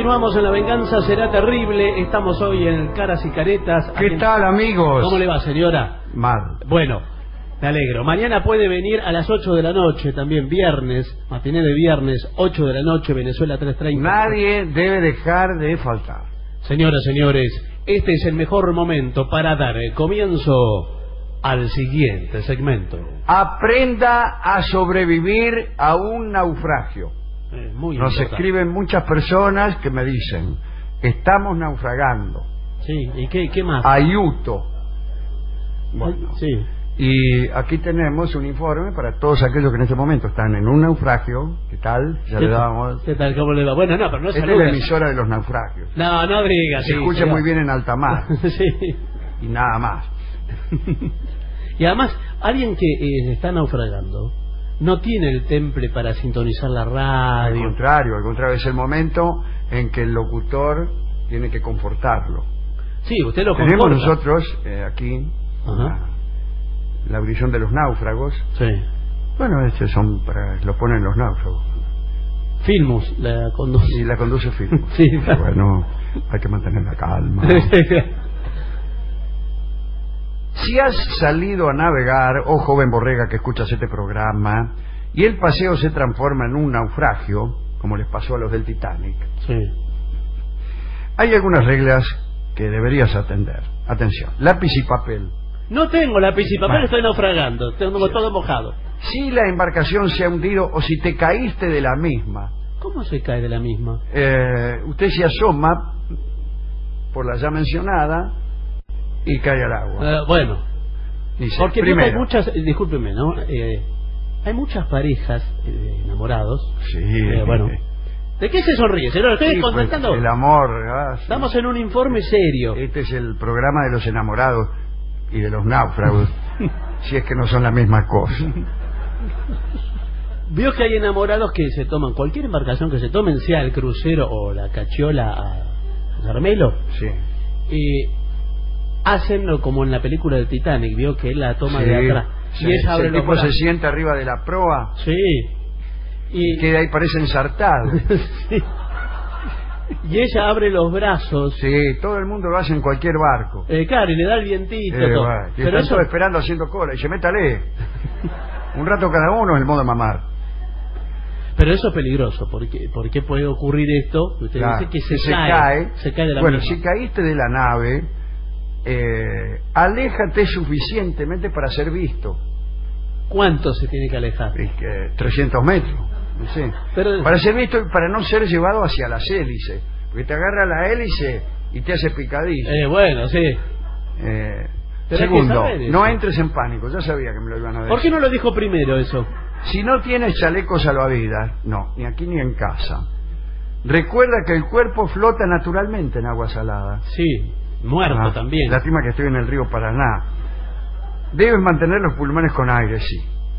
Continuamos en La Venganza Será Terrible. Estamos hoy en Caras y Caretas. ¿Qué tal, amigos? ¿Cómo le va, señora? Mal. Bueno, me alegro. Mañana puede venir a las 8 de la noche, también viernes, matiné de viernes, 8 de la noche, Venezuela 3:30. Nadie debe dejar de faltar. Señoras, señores, este es el mejor momento para dar el comienzo al siguiente segmento. Aprenda a sobrevivir a un naufragio. Muy Nos importante. escriben muchas personas que me dicen, estamos naufragando. Sí, ¿y qué más? Ayuto. Bueno, sí. y aquí tenemos un informe para todos aquellos que en este momento están en un naufragio. ¿Qué tal? Ya le damos. ¿Qué tal? ¿Cómo le va? Bueno, no, pero no Esta es saludas. la emisora de los naufragios. No, no digas. Se escucha muy bien en alta mar. Sí. Y nada más. Y además, alguien que está naufragando no tiene el temple para sintonizar la radio. Al contrario, es el momento en que el locutor tiene que confortarlo. Sí, usted lo Tenemos conforta. nosotros aquí la audición de los náufragos. Sí. Bueno, estos son lo ponen los náufragos. Filmus la conduce. Y la conduce Filmus. Sí. Bueno, hay que mantener la calma. Si has salido a navegar, oh joven borrega que escuchas este programa, y el paseo se transforma en un naufragio, como les pasó a los del Titanic, Sí. hay algunas reglas que deberías atender. Atención, lápiz y papel. No tengo lápiz y papel, Bueno. estoy naufragando. Tengo Sí. todo mojado. Si la embarcación se ha hundido o si te caíste de la misma, ¿Cómo se cae de la misma? usted se asoma por la ya mencionada y cae al agua. Bueno, Dice, porque veo que hay primero, muchas, discúlpeme, ¿no? Hay muchas parejas enamorados. sí, Bueno, ¿de qué se sonríe, señor? Estoy sí, pues, contestando. el amor. Sí. Estamos en un informe serio. Este es el programa de los enamorados y de los náufragos, si es que no son la misma cosa. Veo que hay enamorados que se toman cualquier embarcación que se tomen, sea el crucero o la cachiola a Carmelo, Sí. y hacenlo como en la película de Titanic, vio que él la toma Sí, de atrás sí. y ella abre El los tipo se brazos. sienta arriba de la proa Sí. y queda ahí, parece ensartado. Sí. Y ella abre los brazos. Sí, todo el mundo lo hace en cualquier barco. Claro, y le da el vientito. Todo. Bueno, y Pero están eso, todos esperando haciendo cola. Y se métale. Un rato cada uno es el modo de mamar. pero eso es peligroso. ¿Por qué puede ocurrir esto? Usted Claro, dice que se se cae de la Bueno, misma. si caíste de la nave, aléjate suficientemente para ser visto. ¿Cuánto se tiene que alejar? Es que 300 metros. No sé. Pero- Para ser visto y para no ser llevado hacia las hélices. Porque te agarra la hélice y te hace picadillo. Bueno, sí. Pero hay que segundo, saber eso. no entres en pánico. Ya sabía que me lo iban a decir. ¿Por qué no lo dijo primero eso? Si no tienes chalecos salvavidas, no, ni aquí ni en casa. Recuerda que el cuerpo flota naturalmente en agua salada. Sí, muerto también. Lástima que estoy en el río Paraná. Debes mantener los pulmones con aire, sí.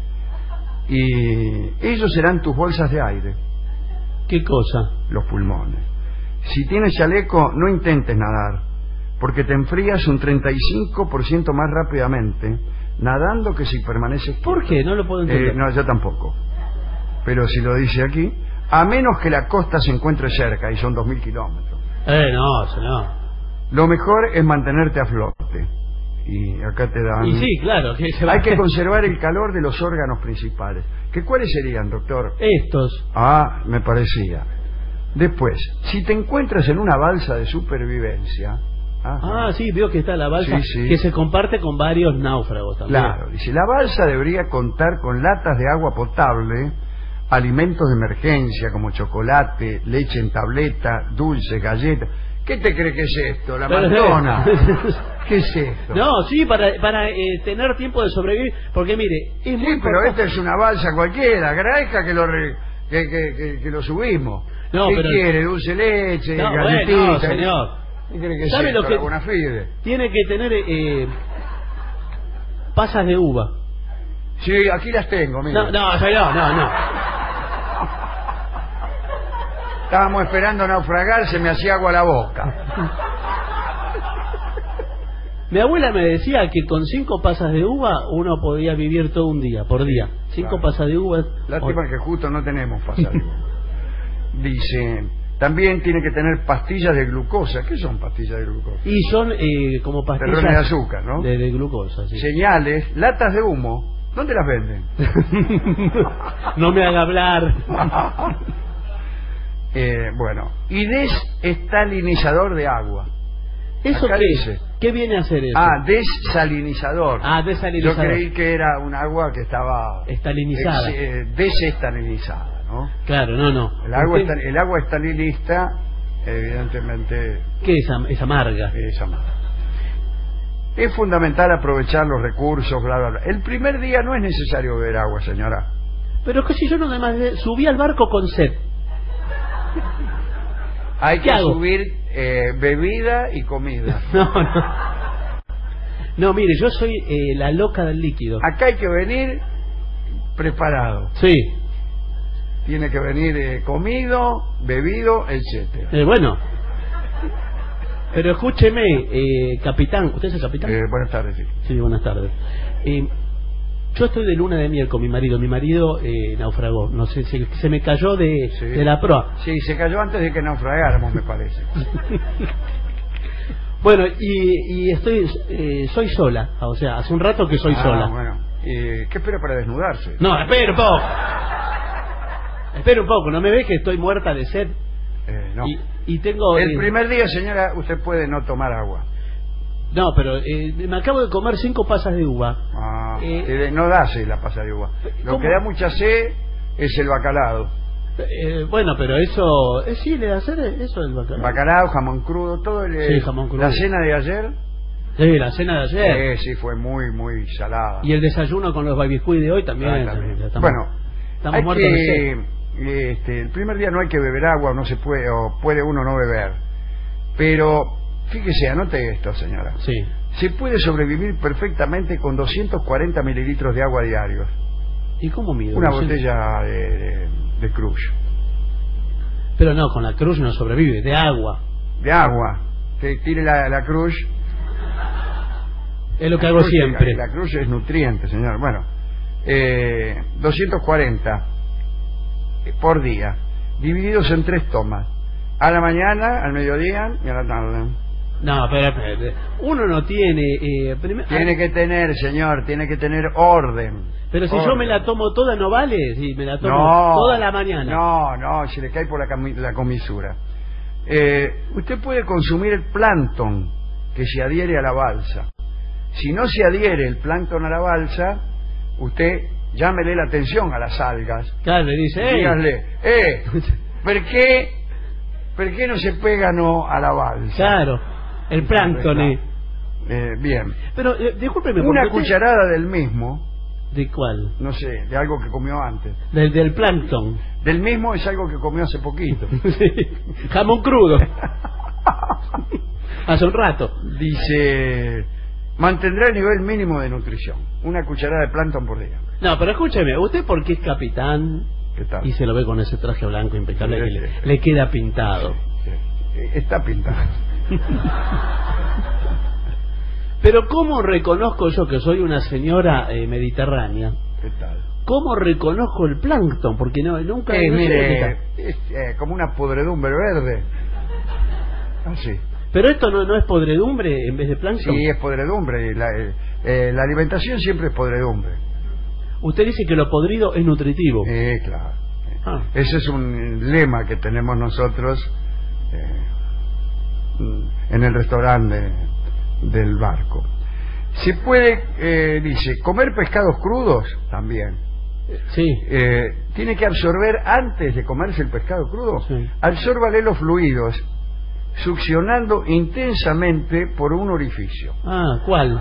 Y ellos serán tus bolsas de aire, ¿Qué cosa? los pulmones. Si tienes chaleco, no intentes nadar, porque te enfrías un 35% más rápidamente nadando que si permaneces ¿Por quieto. qué? No lo puedo entender. No, yo tampoco. Pero si lo dice aquí, a menos que la costa se encuentre cerca, y son 2000 kilómetros. No, señor. Lo mejor es mantenerte a flote. Y acá te dan... Y sí, claro. Que se va Hay que conservar el calor de los órganos principales. ¿Cuáles serían, doctor? Estos. Me parecía. Después, si te encuentras en una balsa de supervivencia... Sí, veo que está la balsa, Sí, sí. que se comparte con varios náufragos también. Claro, dice, la balsa debería contar con latas de agua potable, alimentos de emergencia como chocolate, leche en tableta, dulces, galletas. ¿Qué te cree que es esto? ¿La Madonna? ¿Qué es esto? No, sí, para tener tiempo de sobrevivir, porque mire, es muy Sí, pero importante. esta es una balsa cualquiera, agradezca que lo subimos. No, ¿Qué pero- quiere? Dulce leche, No, galletita. bueno, señor. ¿Qué cree que es ¿Sabe esto? lo que- La Bonafide. Tiene que tener pasas de uva. Sí, aquí las tengo, mira. No, señor, no. Estábamos esperando naufragar, se me hacía agua la boca. Mi abuela me decía que con 5 pasas de uva uno podía vivir todo un día, por día. 5 claro. pasas de uva. Lástima que justo no tenemos pasar. Dice, También tiene que tener pastillas de glucosa. ¿Qué son pastillas de glucosa? Y son como pastillas Terrones de azúcar, ¿no? De glucosa, sí. Señales, latas de humo. ¿Dónde las venden? No me haga hablar. Bueno, y desestalinizador de agua. ¿Eso Acá qué? dice. ¿Qué viene a hacer eso? Desalinizador. Desalinizador. Yo creí que era un agua que estaba estalinizada. Desestalinizada, ¿no? Claro, no. El agua estalinista, evidentemente... ¿Qué es? Es amarga. Es amarga. Es fundamental aprovechar los recursos, bla, bla, bla. El primer día no es necesario beber agua, señora. Pero que si yo no además subí al barco con sed. Hay que hago? subir bebida y comida. No, mire, yo soy la loca del líquido. Acá hay que venir preparado. Sí. Tiene que venir comido, bebido, etcétera. Bueno. Pero escúcheme, capitán. ¿Usted es el capitán? Buenas tardes, sí. Sí, buenas tardes. Yo estoy de luna de miel con mi marido. Mi marido naufragó. No sé, se me cayó de la proa. Sí, se cayó antes de que naufragáramos, me parece. Bueno, y soy sola. O sea, hace un rato que soy sola. Bueno. ¿Qué espera para desnudarse? No, espera un poco. Espera un poco. ¿No me ve que estoy muerta de sed? No. Y tengo... El primer día, señora, usted puede no tomar agua. No, pero me acabo de comer 5 pasas de uva. No da sed la pasa de uva. Lo ¿cómo? que da mucha sed es el bacalao. Bueno, pero eso... sí, le da sed, eso es el bacalao. Bacalao, jamón crudo, todo el... Sí, jamón crudo. La cena de ayer... Sí, la cena de ayer. Sí, fue muy, muy salada. Y el desayuno con los babiscuit de hoy también. Estamos muertos de sed. El primer día no hay que beber agua, no se puede, o puede uno no beber. Pero, fíjese, anote esto, señora. Sí. Se puede sobrevivir perfectamente con 240 mililitros de agua diarios. ¿Y cómo mido? Una botella de Crush. Pero no, con la Crush no sobrevive, de agua. De agua. Que tire la Crush. Es lo que hago siempre. La Crush es nutriente, señor. Bueno, 240 por día, divididos en 3 tomas. A la mañana, al mediodía y a la tarde. No, pero uno no tiene... tiene que tener, señor, tiene que tener orden. Pero si yo me la tomo toda, ¿no vale? Si me la tomo toda la mañana. No, se le cae por la comisura. Usted puede consumir el plancton que se adhiere a la balsa. Si no se adhiere el plancton a la balsa, usted llámele la atención a las algas. Claro, le dice, díganle, ¿por qué no se pega a la balsa? Claro, el plancton. Bien. Pero, discúlpeme. Una cucharada del mismo. ¿De cuál? No sé, de algo que comió antes. Del plancton. Del mismo es algo que comió hace poquito. Sí. Jamón crudo. Hace un rato. Dice, mantendrá el nivel mínimo de nutrición. Una cucharada de plancton por día. No, pero escúcheme, usted porque es capitán. ¿Qué tal? Y se lo ve con ese traje blanco impecable que le queda pintado. Sí. Está pintado. Pero ¿cómo reconozco yo que soy una señora mediterránea? ¿Qué tal? ¿Cómo reconozco el plancton? Porque nunca... mire, es como una podredumbre verde. Así. Pero esto no es podredumbre en vez de plancton. Sí, es podredumbre. La alimentación siempre es podredumbre. Usted dice que lo podrido es nutritivo. Claro. Ese es un lema que tenemos nosotros en el restaurante del barco. Se puede, dice, comer pescados crudos también. Sí. Tiene que absorber antes de comerse el pescado crudo. Sí. Absórbale los fluidos succionando intensamente por un orificio. ¿Cuál?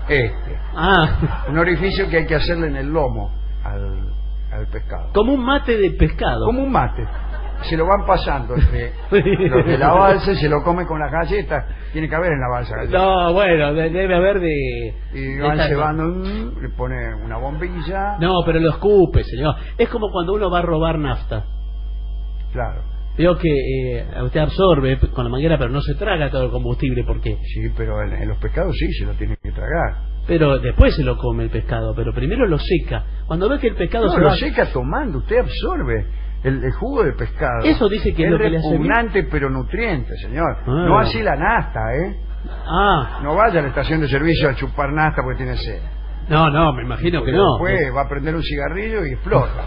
Un orificio que hay que hacerle en el lomo al pescado. Como un mate de pescado. Como un mate. Se lo van pasando entre los de la balsa y se lo come con las galletas. Tiene que haber en la balsa galletas. No, bueno, debe haber de... Y van cebando, le pone una bombilla. No, pero lo escupe, señor. Es como cuando uno va a robar nafta. Claro. Veo que usted absorbe con la manguera, pero no se traga todo el combustible, ¿por qué? Sí, pero en los pescados sí se lo tiene que tragar. Pero después se lo come el pescado, pero primero lo seca. Cuando ve que el pescado lo seca tomando, usted absorbe. El jugo de pescado. Eso dice que es lo que le hace bien. repugnante pero nutriente, señor. Ah. No así la nafta, ¿eh? Ah, No vaya a la estación de servicio a chupar nafta porque tiene sed. no, me imagino Porque que no. después va a prender un cigarrillo y explota.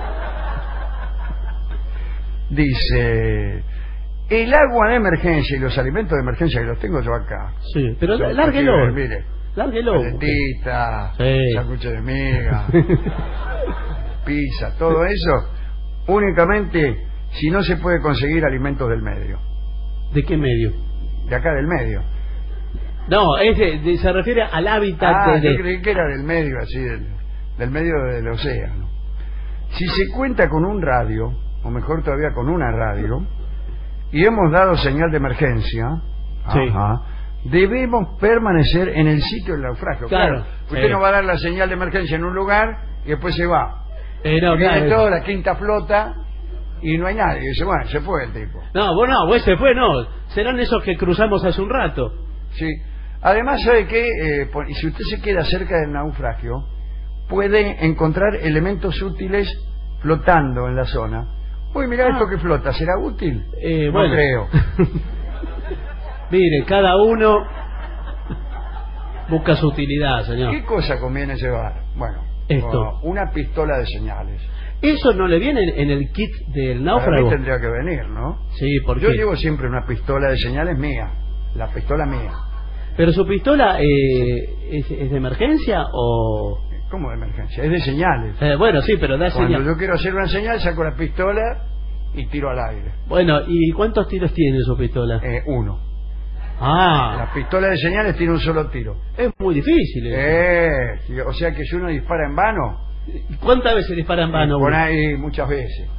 Dice, el agua de emergencia y los alimentos de emergencia, que los tengo yo acá. Sí, pero Son lárguelo. posibles, mire, Lárguelo. paletita, Sí. sándwiches de miga, pizza, todo eso, únicamente si no se puede conseguir alimentos del medio. ¿De qué medio? De acá del medio. No, se refiere al hábitat Yo creí que era del medio, así, del medio del océano. Si se cuenta con un radio, o mejor todavía con una radio, y hemos dado señal de emergencia, Sí. debemos permanecer en el sitio del naufragio. Claro, Usted sí. no va a dar la señal de emergencia en un lugar y después se va. No, Viene claro. toda la quinta flota y no hay nadie. Y dice, bueno, se fue el tipo. No, bueno, pues se fue, no. Serán esos que cruzamos hace un rato. Sí. Además, ¿sabe qué? Si usted se queda cerca del naufragio, puede encontrar elementos útiles flotando en la zona. Uy, mira esto que flota, ¿será útil? No Bueno. creo. Mire, cada uno busca su utilidad, señor. ¿Qué cosa conviene llevar? Bueno, Esto. una pistola de señales. ¿Eso no le viene en el kit del Para mí náufrago? tendría que venir, ¿no? Sí, ¿por Yo qué? llevo siempre una pistola de señales mía. La pistola mía. ¿Pero su pistola es de emergencia o...? ¿Cómo de emergencia? Es de señales. Bueno, sí, pero da Cuando señal. yo quiero hacer una señal, saco la pistola y tiro al aire. Bueno, ¿y cuántos tiros tiene su pistola? Uno. Ah, La pistola de señales tiene un solo tiro. es muy difícil. O sea que si uno dispara en vano, ¿Cuántas veces dispara en vano? por uno? ahí muchas veces.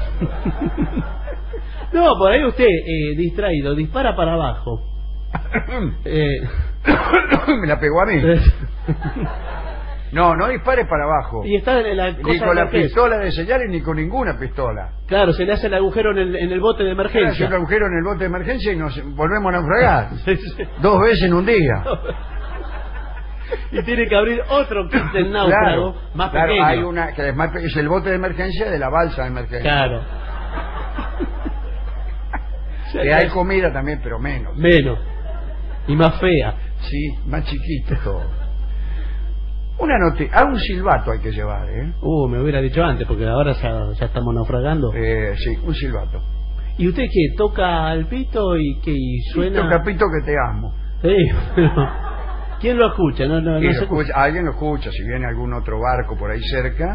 No, por ahí usted, distraído, dispara para abajo. Me la pegó a mí. No dispare para abajo. Y está en la cosa Ni con de la emergencia. pistola de señales ni con ninguna pistola. Claro, se le hace el agujero en el bote de Hace emergencia. un agujero en el bote de emergencia y nos volvemos a naufragar. Sí, sí. 2 veces en un día. Y tiene que abrir otro kit del náufrago más pequeño. Hay una que es el bote de emergencia de la balsa de emergencia. Claro. Que hay comida también, pero menos. Menos. Y más fea. Sí, más chiquito todo. Una noticia, un silbato hay que llevar, ¿eh? Me hubiera dicho antes, porque ahora ya estamos naufragando. Sí, un silbato. ¿Y usted qué? ¿Toca el pito y qué? ¿Y suena? Capito que te amo. Sí, pero ¿quién lo escucha? No Y se lo escucha. escucha, alguien lo escucha, si viene algún otro barco por ahí cerca.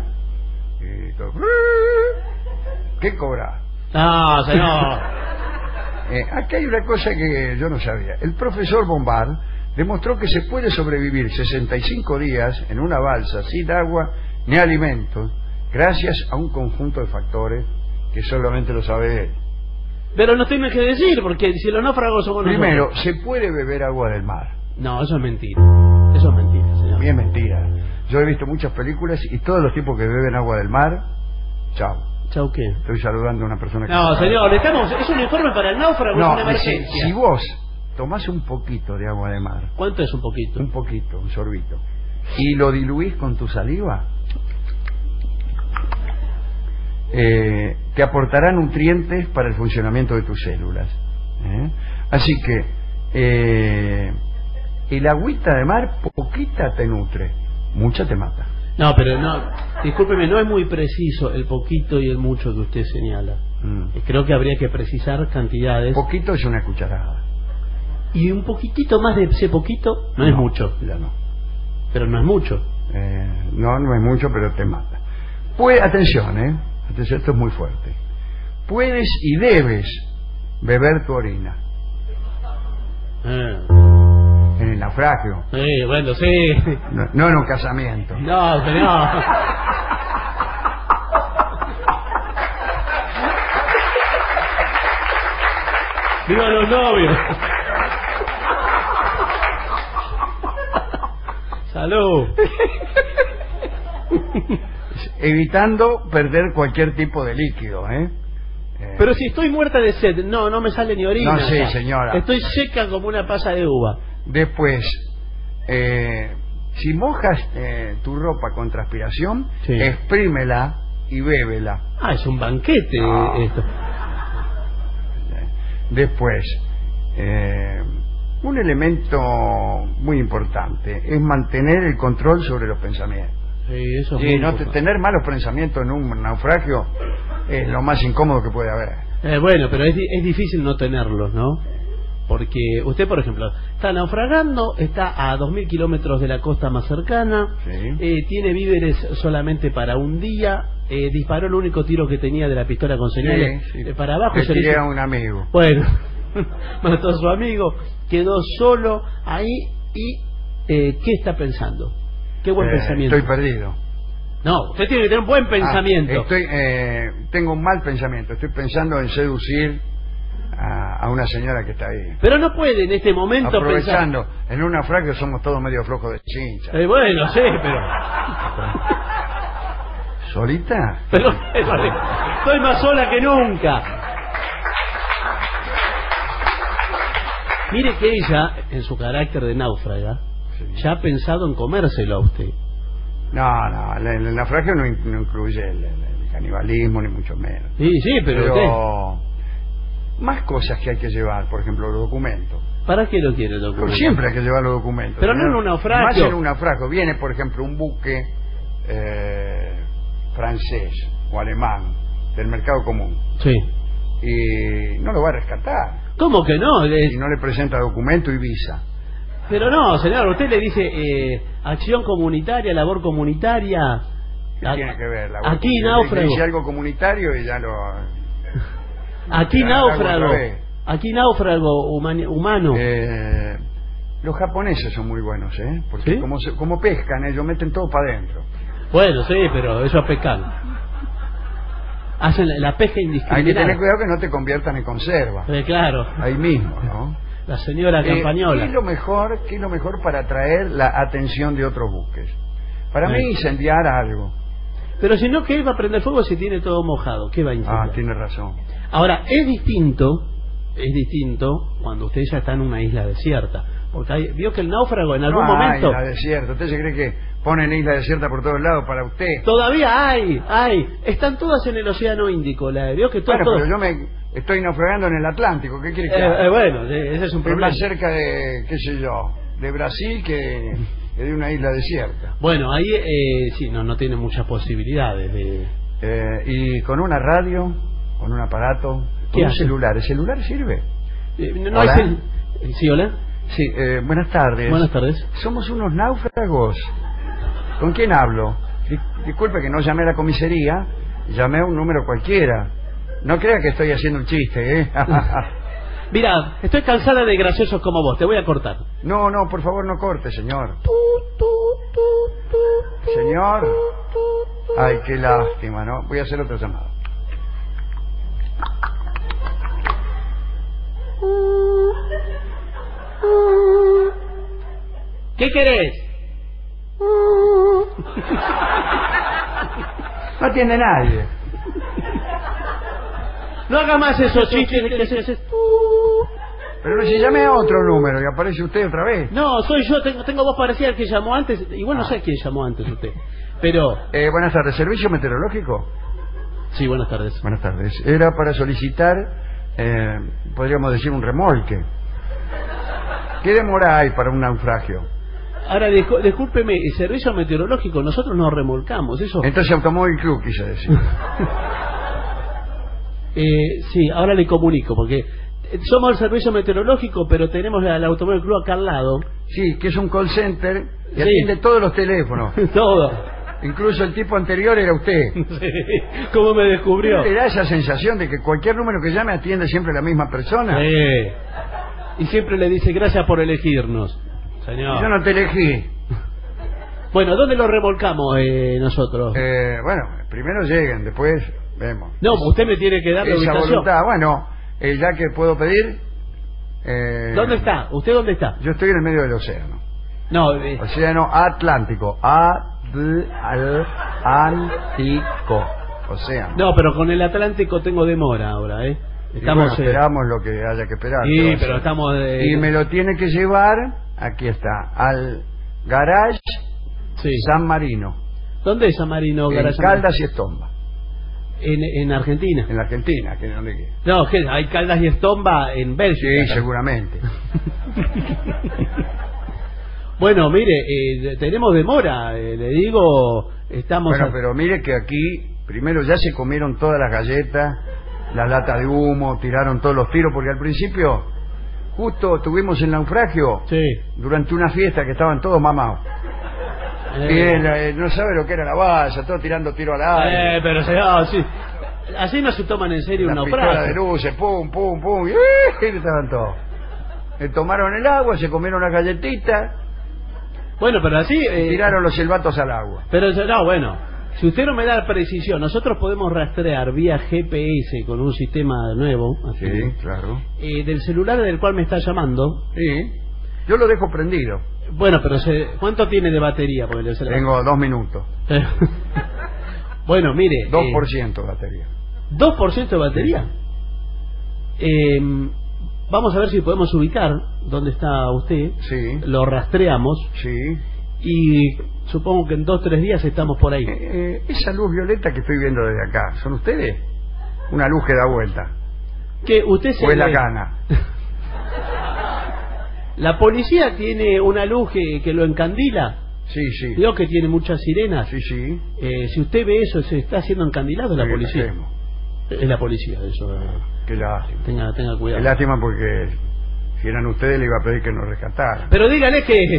¿Qué cobra? No, señor. Aquí hay una cosa que yo no sabía. El profesor Bombard demostró que se puede sobrevivir 65 días en una balsa sin agua ni alimentos gracias a un conjunto de factores que solamente lo sabe él. Pero no tiene que decir, porque si los náufragos somos Primero, nosotros. se puede beber agua del mar. No, eso es mentira. Eso es mentira, señor. Bien mentira. Yo he visto muchas películas y todos los tipos que beben agua del mar, chao. ¿Chau qué? Estoy saludando a una persona que... No, señor, es un informe para el náufrago, es No, una emergencia. si vos tomás un poquito de agua de mar, ¿Cuánto es un poquito? un poquito, un sorbito, y lo diluís con tu saliva, te aportará nutrientes para el funcionamiento de tus células. Así que el agüita de mar, poquita te nutre, mucha te mata. No, pero no, discúlpeme, no es muy preciso el poquito y el mucho que usted señala. Creo que habría que precisar cantidades. Poquito es una cucharada. Y un poquitito más de ese poquito no es mucho. Ya no. Pero no es mucho. No es mucho, pero te mata. Atención, atención, esto es muy fuerte. Puedes y debes beber tu orina en el naufragio, Sí, bueno, sí. no en un casamiento. No, señor. ¡Viva los novios! ¡Salud! Evitando perder cualquier tipo de líquido, Pero si estoy muerta de sed, no me sale ni orina. No sé, señora. Estoy seca como una pasa de uva. Después, si mojas tu ropa con transpiración, Sí. exprímela y bébela. Ah, es un banquete esto. Después, un elemento muy importante es mantener el control sobre los pensamientos. Sí, eso es Sí, muy no importante. tener malos pensamientos en un naufragio es lo más incómodo que puede haber. Bueno, pero es difícil no tenerlos, ¿no? Porque usted, por ejemplo, está naufragando, está a 2000 kilómetros de la costa más cercana, Sí. tiene víveres solamente para un día, disparó el único tiro que tenía de la pistola con señales Sí, sí. para abajo. Le se le tiré hizo- a un amigo. Bueno, mató a su amigo, quedó solo ahí y ¿qué está pensando? ¿Qué buen pensamiento? Estoy perdido. No, usted tiene que tener un buen pensamiento. Tengo un mal pensamiento. Estoy pensando en seducir a una señora que está ahí. Pero no puede en este momento Aprovechando, en un naufragio somos todos medio flojos de cincha. pensar. Bueno, sí, pero... ¿Solita? Pero estoy más sola que nunca. Mire que ella, en su carácter de náufraga, Sí. ya ha pensado en comérselo a usted. No, el naufragio no incluye el canibalismo, ni mucho menos. Sí, sí, pero usted, Pero más cosas que hay que llevar, por ejemplo, los documentos. ¿para qué lo quiere el documento? Siempre hay que llevar los documentos. Pero no señor. en un naufragio. Más en un naufragio. Viene, por ejemplo, un buque francés o alemán del mercado común Sí. y no lo va a rescatar. ¿Cómo que no? Y no le presenta documento y visa. Pero no, señor, usted le dice acción comunitaria, labor comunitaria. ¿Qué tiene que ver? Aquí Le náufrago. dice algo comunitario y ya lo... Aquí Ya la hago náufrago. otra vez. Aquí náufrago humano. Los japoneses son muy buenos, ¿eh? Porque ¿Sí? como pescan, ellos meten todo para adentro. Bueno, sí, pero eso es pescar. Hacen la pesca indiscriminada. Hay que tener cuidado que no te conviertan en conserva. Claro. Ahí mismo, ¿no? La señora Campañola. ¿Qué es lo mejor para atraer la atención de otros buques? Para mí, incendiar algo. Pero si no, ¿qué va a prender fuego si tiene todo mojado? ¿Qué va a incendiar? Tiene razón. Ahora, es distinto cuando usted ya está en una isla desierta. Porque vio que el náufrago en algún momento... isla desierta. ¿Usted se cree que ponen isla desierta por todos lados para usted? Todavía hay. Están todas en el OcéanoÍndico. Vio que todo... Bueno, pero yo me estoy naufragando en el Atlántico. ¿Qué quiere que haga? Bueno, ese es un Estoy problema. más cerca de, qué sé yo, de Brasil que de una isla desierta. Bueno, ahí sí, no tiene muchas posibilidades de... Y con una radio, con un aparato, ¿Qué con un hace? celular. ¿El celular sirve? no ¿Hola? Sí, hola. Sí, buenas tardes. Buenas tardes. Somos unos náufragos. ¿Con quién hablo? Disculpe que no llamé a la comisaría, llamé a un número cualquiera. No crea que estoy haciendo un chiste, ¿eh? Mira, estoy cansada de graciosos como vos, te voy a cortar. No, por favor no corte, señor. Señor. Ay, qué lástima, ¿no? Voy a hacer otra llamada. ¿Qué querés? No atiende nadie. No haga más esos chistes de que haces. Pero si llamé a otro número y aparece usted otra vez. No, soy yo, tengo voz parecida al que llamó antes. Igual no sé quién llamó antes usted. Pero... Buenas tardes, ¿servicio meteorológico? Sí, buenas tardes. Buenas tardes. Era para solicitar, podríamos decir, un remolque. ¿Qué demora hay para un naufragio? Ahora, discúlpeme, el servicio meteorológico, nosotros nos remolcamos, eso... Entonces Automóvil Club, quise decir. Sí, ahora le comunico, porque somos el servicio meteorológico, pero tenemos el Automóvil Club acá al lado. Sí, que es un call center y Sí. atiende todos los teléfonos. Todo. Incluso el tipo anterior era usted. Sí. ¿Cómo me descubrió? ¿Le da esa sensación de que cualquier número que llame atiende siempre la misma persona? Sí. Y siempre le dice gracias por elegirnos, señor. Yo no te elegí. Bueno, ¿dónde lo remolcamos nosotros? Bueno, primero lleguen, después vemos. No, usted me tiene que dar la Esa ubicación. voluntad, bueno, ya que puedo pedir... ¿Dónde está? ¿Usted dónde está? Yo estoy en el medio del océano. No, Océano Atlántico. Atlántico. Océano. no, pero con el Atlántico tengo demora ahora, ¿eh? Y Estamos... bueno, esperamos lo que haya que esperar. ¿Qué va Sí, a pero hacer? estamos... Y me lo tiene que llevar, aquí está, al Garage Sí. San Marino, ¿Dónde es San Marino? en Garage? Caldas y Estomba. En Argentina. En la Argentina, que no le queda. No, que hay Caldas y Estomba en Bélgica. Sí, seguramente. Bueno, mire, tenemos demora, le digo, estamos... Bueno, pero mire que aquí, primero ya se comieron todas las galletas, las latas de humo, tiraron todos los tiros, porque al principio, justo tuvimos el naufragio, Sí. durante una fiesta que estaban todos mamados. Y él no sabe lo que era la valla, todos tirando tiro al aire. Pero sí. Así no se toman en serio un La pistola de naufragio. luces, pum, pum, pum, y estaban todos. Tomaron el agua, se comieron las galletitas, Bueno, pero así... y tiraron los silbatos al agua. Pero no, bueno, si usted no me da precisión, nosotros podemos rastrear vía GPS con un sistema nuevo, así, Sí, claro. del celular del cual me está llamando. Sí. Yo lo dejo prendido. Bueno, pero ¿cuánto tiene de batería? Porque el celular... Tengo 2 minutos. Bueno, mire... 2% de batería. 2% de batería. Vamos a ver si podemos ubicar dónde está usted. Sí. Lo rastreamos Sí. y supongo que en 2-3 días estamos por ahí. Esa luz violeta que estoy viendo desde acá, ¿son ustedes? Una luz que da vuelta. Que usted se ¿O es la cana? La policía tiene una luz que lo encandila. Sí, sí. Veo que tiene muchas sirenas. Sí, sí. Si usted ve eso, se está haciendo encandilado, es la Sí, policía. lo hacemos. Es la policía, eso. Qué lástima. Tenga Qué cuidado. lástima porque si eran ustedes le iba a pedir que nos rescataran. Pero dígale que...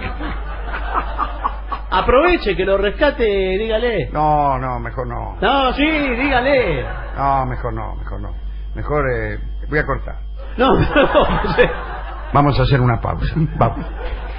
Aproveche, que lo rescate, dígale. No, no, mejor no. No, sí, dígale. No, mejor no, mejor no. Mejor voy a cortar. No, no, Vamos a hacer una pausa. Vamos.